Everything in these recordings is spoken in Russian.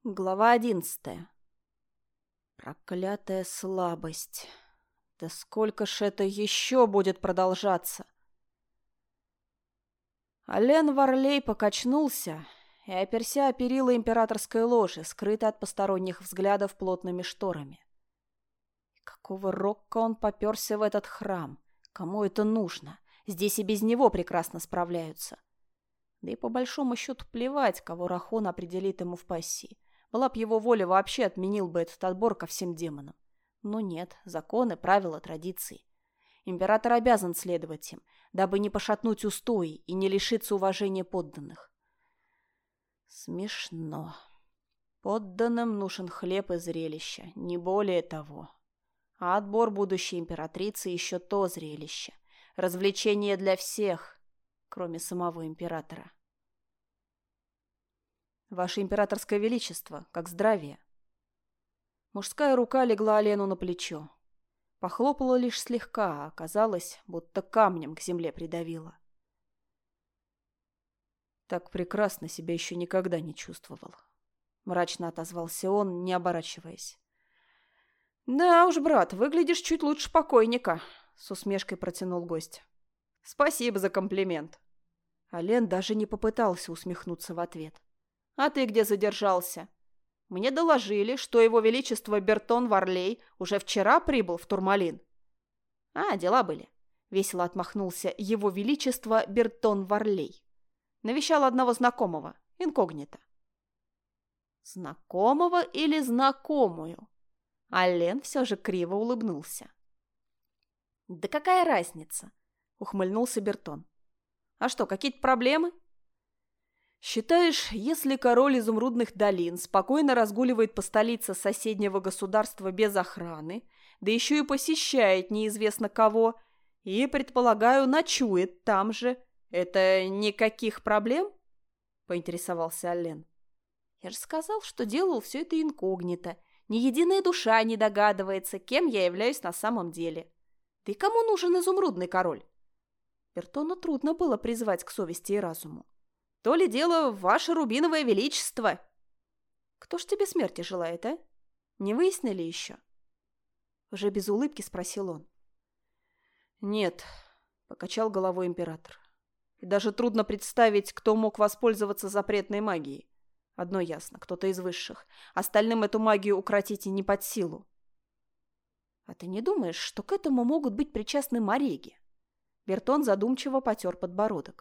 Глава 11. Проклятая слабость. Да сколько ж это еще будет продолжаться? Ален Варлей покачнулся и оперся о перила императорской ложи, скрытой от посторонних взглядов плотными шторами. Какого рока он поперся в этот храм? Кому это нужно? Здесь и без него прекрасно справляются. Да и по большому счету плевать, кого Рахон определит ему в пассии. Была б его воля, вообще отменил бы этот отбор ко всем демонам. Но нет, законы, правила, традиции. Император обязан следовать им, дабы не пошатнуть устои и не лишиться уважения подданных. Смешно. Подданным нужен хлеб и зрелище, не более того. А отбор будущей императрицы еще то зрелище. Развлечение для всех, кроме самого императора. Ваше императорское величество, как здравие. Мужская рука легла Алену на плечо. Похлопала лишь слегка, а оказалось, будто камнем к земле придавила. Так прекрасно себя еще никогда не чувствовал. Мрачно отозвался он, не оборачиваясь. Да уж, брат, выглядишь чуть лучше покойника, с усмешкой протянул гость. Спасибо за комплимент. Ален даже не попытался усмехнуться в ответ. А ты где задержался? Мне доложили, что его величество Бертон Варлей уже вчера прибыл в Турмалин. А, дела были. Весело отмахнулся его величество Бертон Варлей. Навещал одного знакомого, инкогнито. Знакомого или знакомую? Ален все же криво улыбнулся. Да какая разница? Ухмыльнулся Бертон. А что, какие-то проблемы? Считаешь, если король изумрудных долин спокойно разгуливает по столице соседнего государства без охраны, да еще и посещает неизвестно кого, и, предполагаю, ночует там же, это никаких проблем? Поинтересовался Ален. Я же сказал, что делал все это инкогнито. Ни единая душа не догадывается, кем я являюсь на самом деле. Да и кому нужен изумрудный король? Бертону трудно было призвать к совести и разуму. То ли дело ваше рубиновое величество. Кто ж тебе смерти желает, а? Не выяснили еще? Уже без улыбки спросил он. Нет, покачал головой император. И даже трудно представить, кто мог воспользоваться запретной магией. Одно ясно, кто-то из высших. Остальным эту магию укротить и не под силу. А ты не думаешь, что к этому могут быть причастны мареги? Бертон задумчиво потер подбородок.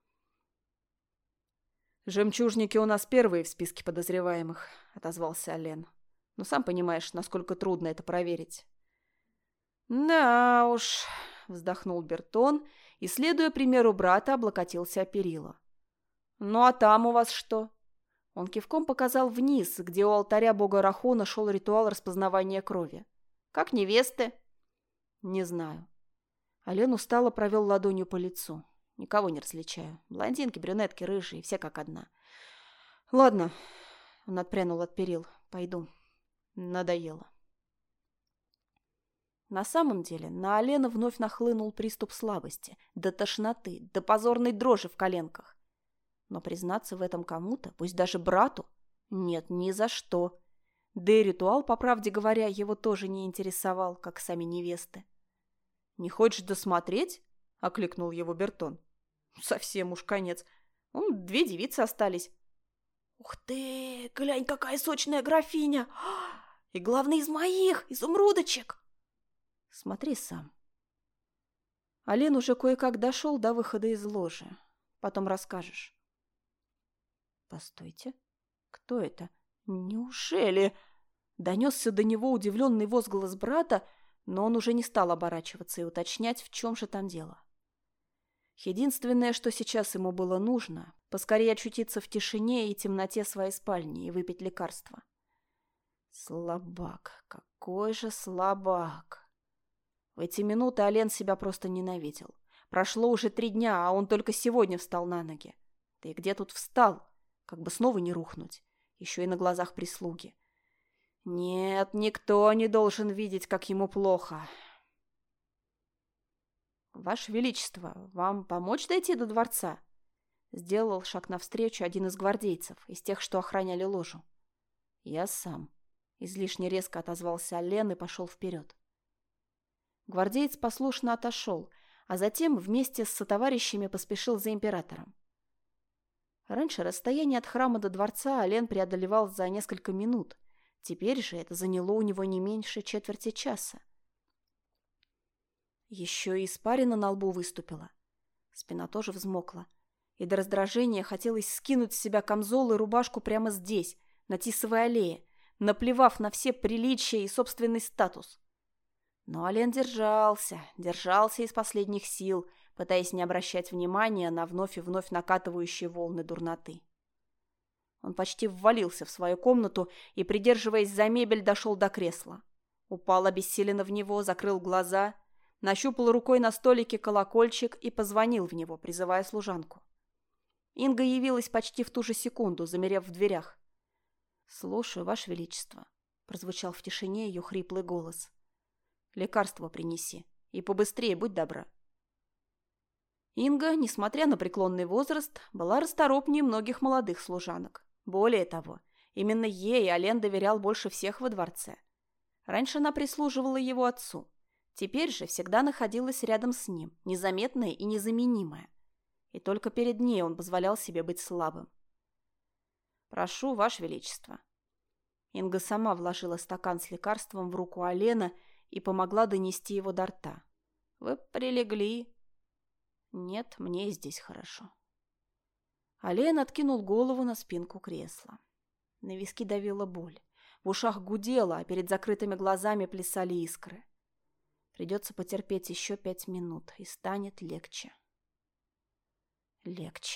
«Жемчужники у нас первые в списке подозреваемых», — отозвался Ален. «Но сам понимаешь, насколько трудно это проверить». «Да уж», — вздохнул Бертон и, следуя примеру брата, облокотился о перила. «Ну а там у вас что?» Он кивком показал вниз, где у алтаря бога Рахона шел ритуал распознавания крови. «Как невесты?» «Не знаю». Ален устало провел ладонью по лицу. Никого не различаю. Блондинки, брюнетки, рыжие, все как одна. Ладно, он отпрянул от перил. Пойду. Надоело. На самом деле на Алена вновь нахлынул приступ слабости, до тошноты, до позорной дрожи в коленках. Но признаться в этом кому-то, пусть даже брату, нет, ни за что. Да и ритуал, по правде говоря, его тоже не интересовал, как сами невесты. «Не хочешь досмотреть?» — окликнул его Бертон. «Совсем уж конец. Вон 2 девицы остались». «Ух ты! Глянь, какая сочная графиня! И главное, из моих, изумрудочек!» «Смотри сам». Ален уже кое-как дошел до выхода из ложи. Потом расскажешь. «Постойте. Кто это? Неужели?» Донесся до него удивленный возглас брата, но он уже не стал оборачиваться и уточнять, в чем же там дело. Единственное, что сейчас ему было нужно, поскорее очутиться в тишине и темноте своей спальни и выпить лекарство. Слабак, какой же слабак! В эти минуты Ален себя просто ненавидел. Прошло уже 3 дня, а он только сегодня встал на ноги. Да и где тут встал? Как бы снова не рухнуть. Еще и на глазах прислуги. Нет, никто не должен видеть, как ему плохо. «Ваше Величество, вам помочь дойти до дворца?» Сделал шаг навстречу один из гвардейцев, из тех, что охраняли ложу. «Я сам», — излишне резко отозвался Аллен и пошел вперед. Гвардеец послушно отошел, а затем вместе с сотоварищами поспешил за императором. Раньше расстояние от храма до дворца Аллен преодолевал за несколько минут. Теперь же это заняло у него не меньше четверти часа. Еще и испарина на лбу выступила. Спина тоже взмокла. И до раздражения хотелось скинуть с себя камзол и рубашку прямо здесь, на Тисовой аллее, наплевав на все приличия и собственный статус. Но Аллен держался из последних сил, пытаясь не обращать внимания на вновь и вновь накатывающие волны дурноты. Он почти ввалился в свою комнату и, придерживаясь за мебель, дошел до кресла. Упал обессиленно в него, закрыл глаза, нащупал рукой на столике колокольчик и позвонил в него, призывая служанку. Инга явилась почти в ту же секунду, замерев в дверях. «Слушаю, Ваше Величество», — прозвучал в тишине ее хриплый голос. «Лекарство принеси. И побыстрее, будь добра». Инга, несмотря на преклонный возраст, была расторопнее многих молодых служанок. Более того, именно ей Аллен доверял больше всех во дворце. Раньше она прислуживала его отцу. Теперь же всегда находилась рядом с ним, незаметная и незаменимая. И только перед ней он позволял себе быть слабым. «Прошу, Ваше Величество». Инга сама вложила стакан с лекарством в руку Аллена и помогла донести его до рта. «Вы прилегли?» «Нет, мне и здесь хорошо». Аллен откинул голову на спинку кресла. На виски давила боль. В ушах гудело, а перед закрытыми глазами плясали искры. Придется потерпеть еще 5 минут, и станет легче. Легче.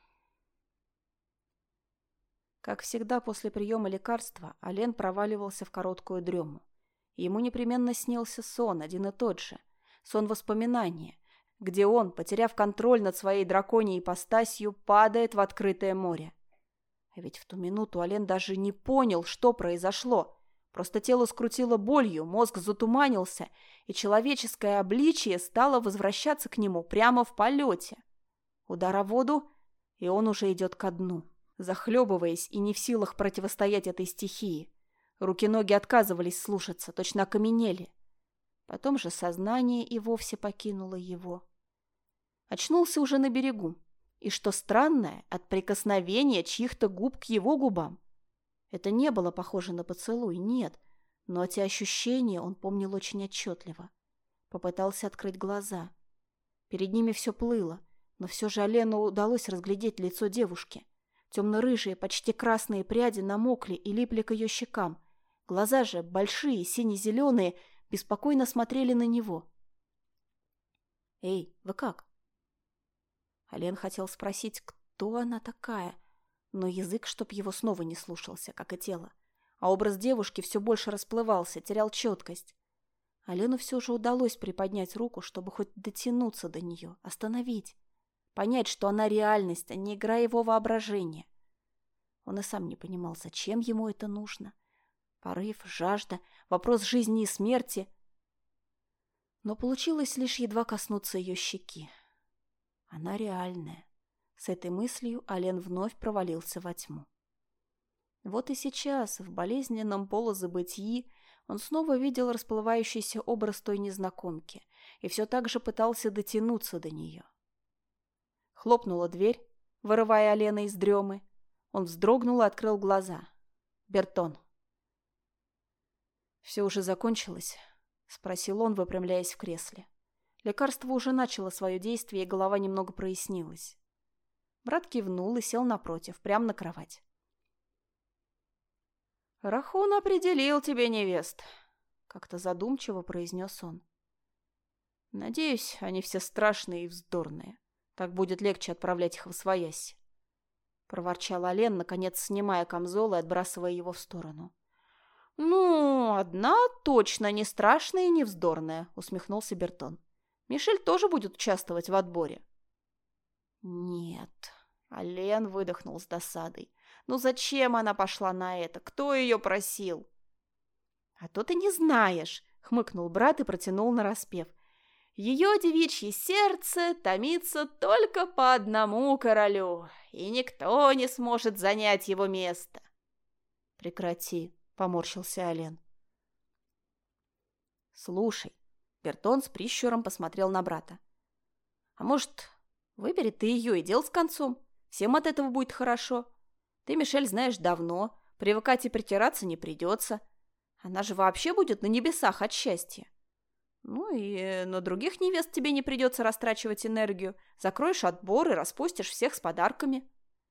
Как всегда, после приема лекарства Аллен проваливался в короткую дрему. Ему непременно снился сон, один и тот же. Сон воспоминания, где он, потеряв контроль над своей драконьей ипостасью, падает в открытое море. А ведь в ту минуту Аллен даже не понял, что произошло. Просто тело скрутило болью, мозг затуманился, и человеческое обличие стало возвращаться к нему прямо в полете. Удар о воду, и он уже идет ко дну, захлебываясь и не в силах противостоять этой стихии. Руки-ноги отказывались слушаться, точно окаменели. Потом же сознание и вовсе покинуло его. Очнулся уже на берегу, и, что странное, от прикосновения чьих-то губ к его губам. Это не было похоже на поцелуй, нет, но эти ощущения он помнил очень отчетливо. Попытался открыть глаза. Перед ними все плыло, но все же Аллену удалось разглядеть лицо девушки. Темно-рыжие, почти красные пряди намокли и липли к ее щекам. Глаза же, большие, сине-зеленые, беспокойно смотрели на него. «Эй, вы как?» Аллен хотел спросить, кто она такая, но язык, чтоб его снова не слушался, как и тело. А образ девушки все больше расплывался, терял четкость. Аллену все же удалось приподнять руку, чтобы хоть дотянуться до нее, остановить. Понять, что она реальность, а не игра его воображения. Он и сам не понимал, зачем ему это нужно. Порыв, жажда, вопрос жизни и смерти. Но получилось лишь едва коснуться ее щеки. Она реальная. С этой мыслью Аллен вновь провалился во тьму. Вот и сейчас, в болезненном полузабытии, он снова видел расплывающийся образ той незнакомки и все так же пытался дотянуться до нее. Хлопнула дверь, вырывая Аллена из дремы. Он вздрогнул и открыл глаза. Бертон. «Все уже закончилось?» — спросил он, выпрямляясь в кресле. Лекарство уже начало свое действие, и голова немного прояснилась. Брат кивнул и сел напротив, прямо на кровать. «Рахун определил тебе невест», — как-то задумчиво произнес он. «Надеюсь, они все страшные и вздорные. Так будет легче отправлять их восвоясь», — проворчал Аллен, наконец снимая камзол и отбрасывая его в сторону. «Ну, одна точно не страшная и не вздорная», — усмехнулся Бертон. «Мишель тоже будет участвовать в отборе». «Нет», — Аллен выдохнул с досадой. «Ну зачем она пошла на это? Кто ее просил?» «А то ты не знаешь», — хмыкнул брат и протянул нараспев. «Ее девичье сердце томится только по одному королю, и никто не сможет занять его место». Прекрати, поморщился Ален. Слушай, Бертон с прищуром посмотрел на брата. А может, выбери ты ее и дел с концом? Всем от этого будет хорошо. Ты Мишель знаешь давно, привыкать и притираться не придется. Она же вообще будет на небесах от счастья. Ну и на других невест тебе не придется растрачивать энергию. Закроешь отбор и распустишь всех с подарками.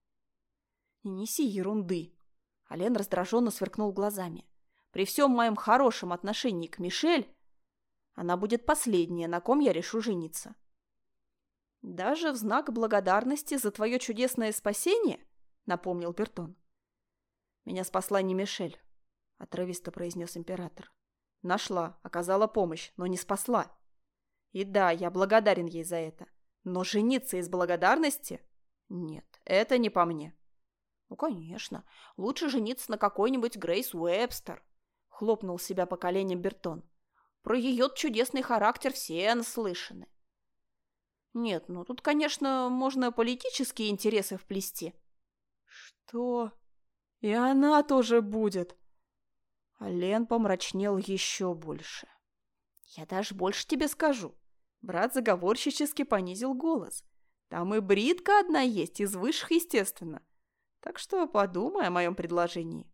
Не неси ерунды. Ален раздраженно сверкнул глазами. При всем моем хорошем отношении к Мишель, она будет последняя, на ком я решу жениться. Даже в знак благодарности за твое чудесное спасение, напомнил Бертон. Меня спасла не Мишель, отрывисто произнес император. Нашла, оказала помощь, но не спасла. И да, я благодарен ей за это. Но жениться из благодарности? Нет, это не по мне. Ну, конечно, лучше жениться на какой-нибудь Грейс Уэбстер, хлопнул себя по коленям Бертон. Про ее чудесный характер все наслышаны. Нет, ну тут, конечно, можно политические интересы вплести. Что? И она тоже будет? Ален помрачнел еще больше. Я даже больше тебе скажу. Брат заговорщически понизил голос. Там и бритка одна есть, из высших, естественно. Так что подумай о моем предложении.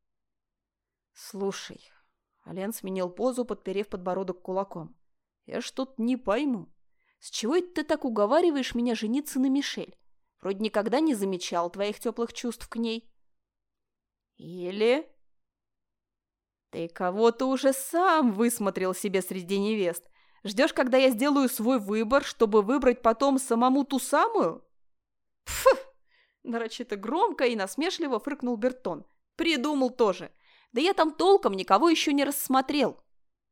Слушай, Ален сменил позу, подперев подбородок кулаком. Я ж тут не пойму. С чего это ты так уговариваешь меня жениться на Мишель? Вроде никогда не замечал твоих теплых чувств к ней. Или... Ты кого-то уже сам высмотрел себе среди невест. Ждешь, когда я сделаю свой выбор, чтобы выбрать потом самому ту самую? Пф! Нарочито громко и насмешливо фыркнул Бертон. Придумал тоже. Да я там толком никого еще не рассмотрел.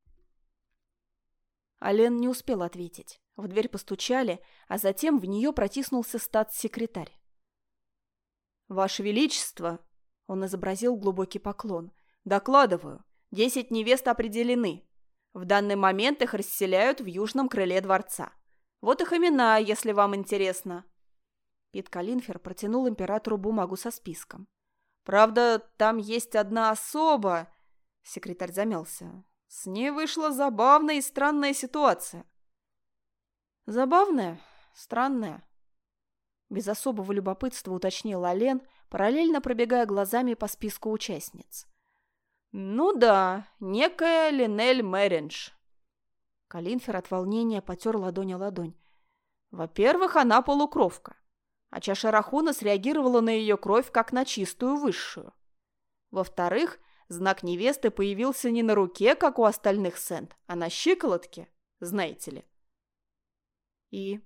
Ален не успел ответить. В дверь постучали, а затем в нее протиснулся статс-секретарь. «Ваше Величество!» — он изобразил глубокий поклон. «Докладываю. 10 невест определены. В данный момент их расселяют в южном крыле дворца. Вот их имена, если вам интересно». Пит Калинфер протянул императору бумагу со списком. «Правда, там есть одна особа...» Секретарь замялся. «С ней вышла забавная и странная ситуация». «Забавная? Странная?» Без особого любопытства уточнил Ален, параллельно пробегая глазами по списку участниц. «Ну да, некая Линель Мэринж». Калинфер от волнения потер ладонь о ладонь. «Во-первых, она полукровка, а чаша Рахуна среагировала на ее кровь как на чистую высшую. Во-вторых, знак невесты появился не на руке, как у остальных сент, а на щиколотке, знаете ли». «И?»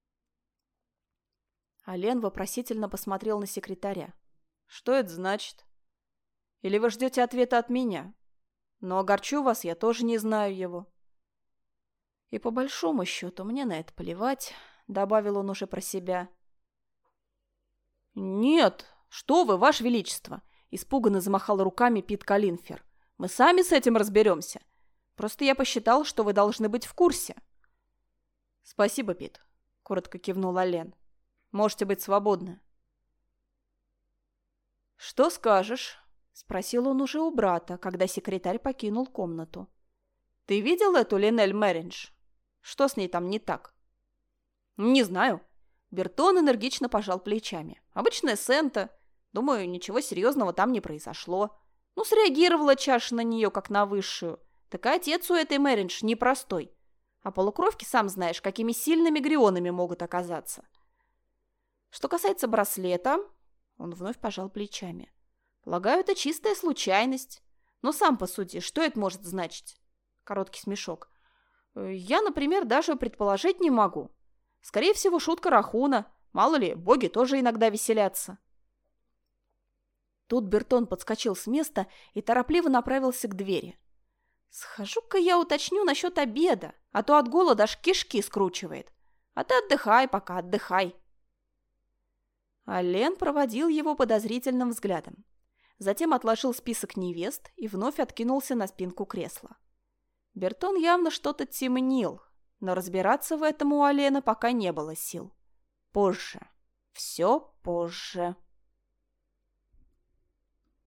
Ален вопросительно посмотрел на секретаря. «Что это значит? Или вы ждете ответа от меня? Но огорчу вас, я тоже не знаю его». «И по большому счету мне на это плевать», — добавил он уже про себя. «Нет, что вы, Ваше Величество!» — испуганно замахал руками Пит Калинфер. «Мы сами с этим разберемся. Просто я посчитал, что вы должны быть в курсе». «Спасибо, Пит», — коротко кивнул Ален. «Можете быть свободны». «Что скажешь?» — спросил он уже у брата, когда секретарь покинул комнату. «Ты видел эту Линель Мэринж? Что с ней там не так?» «Не знаю». Бертон энергично пожал плечами. «Обычная сента. Думаю, ничего серьезного там не произошло. Ну, среагировала чаша на нее, как на высшую. Так и отец у этой Мэринж непростой. А полукровки, сам знаешь, какими сильными грионами могут оказаться. Что касается браслета...» Он вновь пожал плечами. «Полагаю, это чистая случайность. Но сам посуди, что это может значить?» Короткий смешок. «Я, например, даже предположить не могу. Скорее всего, шутка Рахуна. Мало ли, боги тоже иногда веселятся». Тут Бертон подскочил с места и торопливо направился к двери. «Схожу-ка я уточню насчет обеда, а то от голода аж кишки скручивает. А ты отдыхай пока, отдыхай». Ален проводил его подозрительным взглядом. Затем отложил список невест и вновь откинулся на спинку кресла. Бертон явно что-то темнил, но разбираться в этом у Алена пока не было сил. Позже. Все позже.